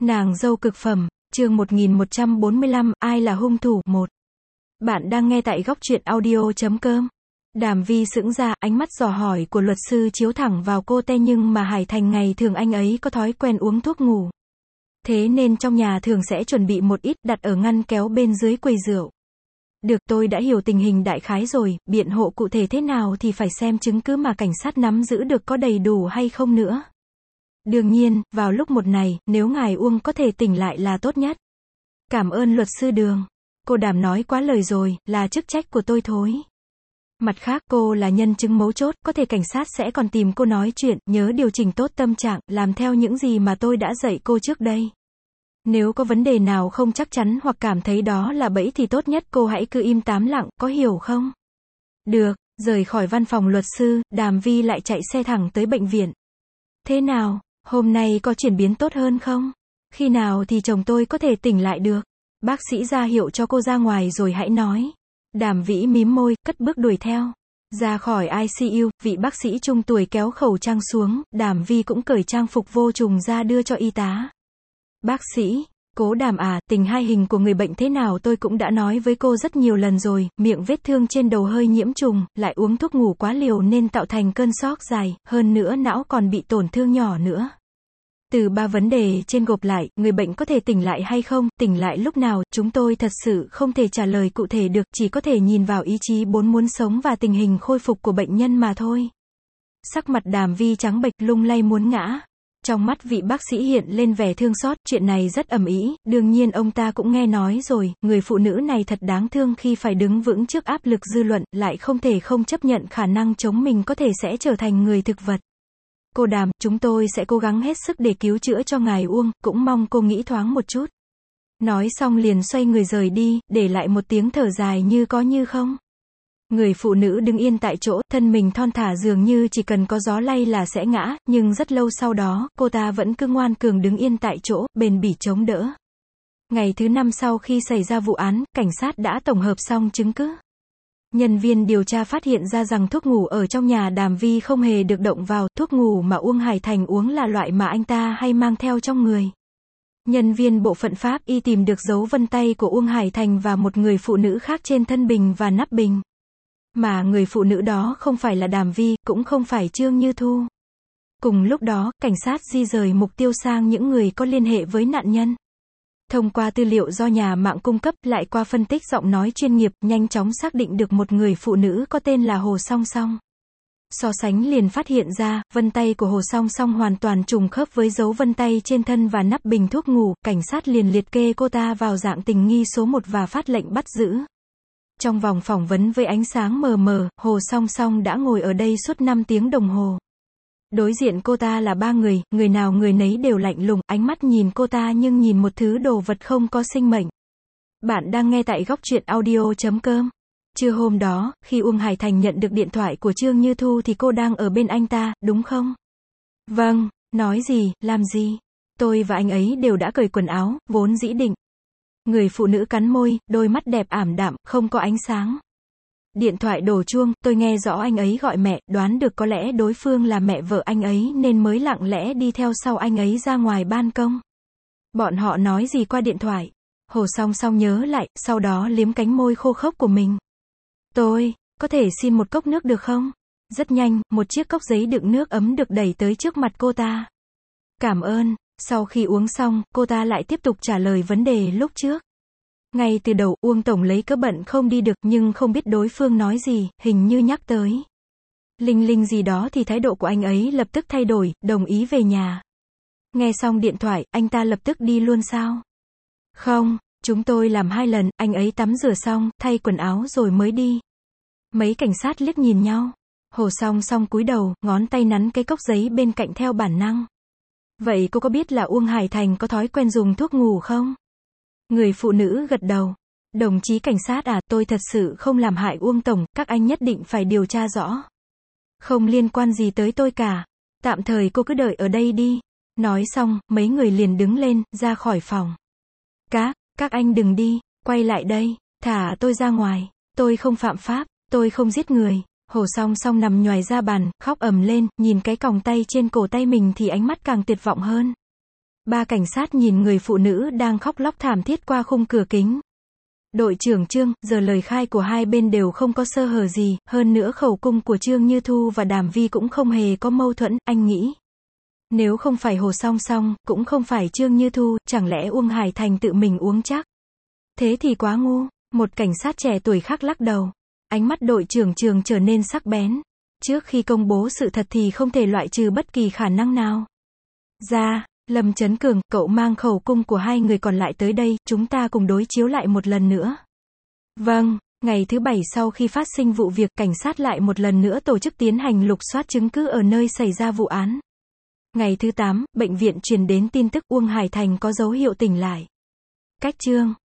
Nàng dâu cực phẩm, chương 1145, ai là hung thủ, 1. Bạn đang nghe tại góc truyện audio.com. Đàm Vi sững ra, ánh mắt dò hỏi của luật sư chiếu thẳng vào cô te, nhưng mà Hải Thành ngày thường anh ấy có thói quen uống thuốc ngủ. Thế nên trong nhà thường sẽ chuẩn bị một ít, đặt ở ngăn kéo bên dưới quầy rượu. Được, tôi đã hiểu tình hình đại khái rồi, biện hộ cụ thể thế nào thì phải xem chứng cứ mà cảnh sát nắm giữ được có đầy đủ hay không nữa. Đương nhiên, vào lúc một này, nếu ngài Uông có thể tỉnh lại là tốt nhất. Cảm ơn luật sư Đường. Cô Đàm nói quá lời rồi, là chức trách của tôi thôi. Mặt khác, cô là nhân chứng mấu chốt, có thể cảnh sát sẽ còn tìm cô nói chuyện, nhớ điều chỉnh tốt tâm trạng, làm theo những gì mà tôi đã dạy cô trước đây. Nếu có vấn đề nào không chắc chắn hoặc cảm thấy đó là bẫy thì tốt nhất cô hãy cứ im tám lặng, có hiểu không? Được, rời khỏi văn phòng luật sư, Đàm Vi lại chạy xe thẳng tới bệnh viện. Thế nào, hôm nay có chuyển biến tốt hơn không? Khi nào thì chồng tôi có thể tỉnh lại được? Bác sĩ ra hiệu cho cô ra ngoài rồi hãy nói. Đàm Vĩ mím môi, cất bước đuổi theo. Ra khỏi ICU, vị bác sĩ trung tuổi kéo khẩu trang xuống, Đàm Vi cũng cởi trang phục vô trùng ra đưa cho y tá. Bác sĩ, cố Đàm à, tình hai hình của người bệnh thế nào tôi cũng đã nói với cô rất nhiều lần rồi, miệng vết thương trên đầu hơi nhiễm trùng, lại uống thuốc ngủ quá liều nên tạo thành cơn stroke dài, hơn nữa não còn bị tổn thương nhỏ nữa. Từ 3 vấn đề trên gộp lại, người bệnh có thể tỉnh lại hay không, tỉnh lại lúc nào, chúng tôi thật sự không thể trả lời cụ thể được, chỉ có thể nhìn vào ý chí muốn sống và tình hình khôi phục của bệnh nhân mà thôi. Sắc mặt Đàm Vi trắng bệch, lung lay muốn ngã. Trong mắt vị bác sĩ hiện lên vẻ thương xót, chuyện này rất ầm ĩ, đương nhiên ông ta cũng nghe nói rồi, người phụ nữ này thật đáng thương khi phải đứng vững trước áp lực dư luận, lại không thể không chấp nhận khả năng chống mình có thể sẽ trở thành người thực vật. Cô Đàm, chúng tôi sẽ cố gắng hết sức để cứu chữa cho ngài Uông, cũng mong cô nghĩ thoáng một chút. Nói xong liền xoay người rời đi, để lại một tiếng thở dài như có như không. Người phụ nữ đứng yên tại chỗ, thân mình thon thả dường như chỉ cần có gió lay là sẽ ngã, nhưng rất lâu sau đó, cô ta vẫn cứ ngoan cường đứng yên tại chỗ, bền bỉ chống đỡ. Ngày thứ 5 sau khi xảy ra vụ án, cảnh sát đã tổng hợp xong chứng cứ. Nhân viên điều tra phát hiện ra rằng thuốc ngủ ở trong nhà Đàm Vi không hề được động vào, thuốc ngủ mà Uông Hải Thành uống là loại mà anh ta hay mang theo trong người. Nhân viên bộ phận pháp y tìm được dấu vân tay của Uông Hải Thành và một người phụ nữ khác trên thân bình và nắp bình. Mà người phụ nữ đó không phải là Đàm Vi, cũng không phải Trương Như Thu. Cùng lúc đó, cảnh sát di rời mục tiêu sang những người có liên hệ với nạn nhân. Thông qua tư liệu do nhà mạng cung cấp, lại qua phân tích giọng nói chuyên nghiệp, nhanh chóng xác định được một người phụ nữ có tên là Hồ Song Song. So sánh liền phát hiện ra, vân tay của Hồ Song Song hoàn toàn trùng khớp với dấu vân tay trên thân và nắp bình thuốc ngủ, cảnh sát liền liệt kê cô ta vào dạng tình nghi số 1 và phát lệnh bắt giữ. Trong vòng phỏng vấn với ánh sáng mờ mờ, Hồ Song Song đã ngồi ở đây suốt 5 tiếng đồng hồ. Đối diện cô ta là 3 người, người nào người nấy đều lạnh lùng, ánh mắt nhìn cô ta nhưng nhìn một thứ đồ vật không có sinh mệnh. Bạn đang nghe tại góc truyện audio.com. Trưa hôm đó, khi Uông Hải Thành nhận được điện thoại của Trương Như Thu thì cô đang ở bên anh ta, đúng không? Vâng, nói gì, làm gì? Tôi và anh ấy đều đã cởi quần áo, vốn dĩ định. Người phụ nữ cắn môi, đôi mắt đẹp ảm đạm, không có ánh sáng. Điện thoại đổ chuông, tôi nghe rõ anh ấy gọi mẹ, đoán được có lẽ đối phương là mẹ vợ anh ấy nên mới lặng lẽ đi theo sau anh ấy ra ngoài ban công. Bọn họ nói gì qua điện thoại? Hồ Song Song nhớ lại, sau đó liếm cánh môi khô khốc của mình. Tôi, có thể xin một cốc nước được không? Rất nhanh, một chiếc cốc giấy đựng nước ấm được đẩy tới trước mặt cô ta. Cảm ơn. Sau khi uống xong, cô ta lại tiếp tục trả lời vấn đề lúc trước. Ngay từ đầu, Uông Tổng lấy cớ bận không đi được, nhưng không biết đối phương nói gì, hình như nhắc tới Linh Linh gì đó thì thái độ của anh ấy lập tức thay đổi, đồng ý về nhà. Nghe xong điện thoại, anh ta lập tức đi luôn sao? Không, chúng tôi làm 2 lần, anh ấy tắm rửa xong, thay quần áo rồi mới đi. Mấy cảnh sát liếc nhìn nhau. Hồ Song Song cúi đầu, ngón tay nắn cái cốc giấy bên cạnh theo bản năng. Vậy cô có biết là Uông Hải Thành có thói quen dùng thuốc ngủ không? Người phụ nữ gật đầu. Đồng chí cảnh sát à, tôi thật sự không làm hại Uông Tổng, các anh nhất định phải điều tra rõ. Không liên quan gì tới tôi cả. Tạm thời cô cứ đợi ở đây đi. Nói xong, mấy người liền đứng lên, ra khỏi phòng. Các anh đừng đi, quay lại đây, thả tôi ra ngoài. Tôi không phạm pháp, tôi không giết người. Hồ Song Song nằm nhoài ra bàn, khóc ầm lên, nhìn cái còng tay trên cổ tay mình thì ánh mắt càng tuyệt vọng hơn. Ba cảnh sát nhìn người phụ nữ đang khóc lóc thảm thiết qua khung cửa kính. Đội trưởng Trương, giờ lời khai của hai bên đều không có sơ hở gì, hơn nữa khẩu cung của Trương Như Thu và Đàm Vi cũng không hề có mâu thuẫn, anh nghĩ. Nếu không phải Hồ Song Song, cũng không phải Trương Như Thu, chẳng lẽ Uông Hải Thành tự mình uống chắc? Thế thì quá ngu. Một cảnh sát trẻ tuổi khác lắc đầu. Ánh mắt đội trưởng Trường trở nên sắc bén. Trước khi công bố sự thật thì không thể loại trừ bất kỳ khả năng nào. Ra, Lâm Chấn Cường, cậu mang khẩu cung của hai người còn lại tới đây, chúng ta cùng đối chiếu lại một lần nữa. Vâng, ngày thứ 7 sau khi phát sinh vụ việc, cảnh sát lại một lần nữa tổ chức tiến hành lục soát chứng cứ ở nơi xảy ra vụ án. Ngày thứ 8, bệnh viện truyền đến tin tức Uông Hải Thành có dấu hiệu tỉnh lại. Cách Trương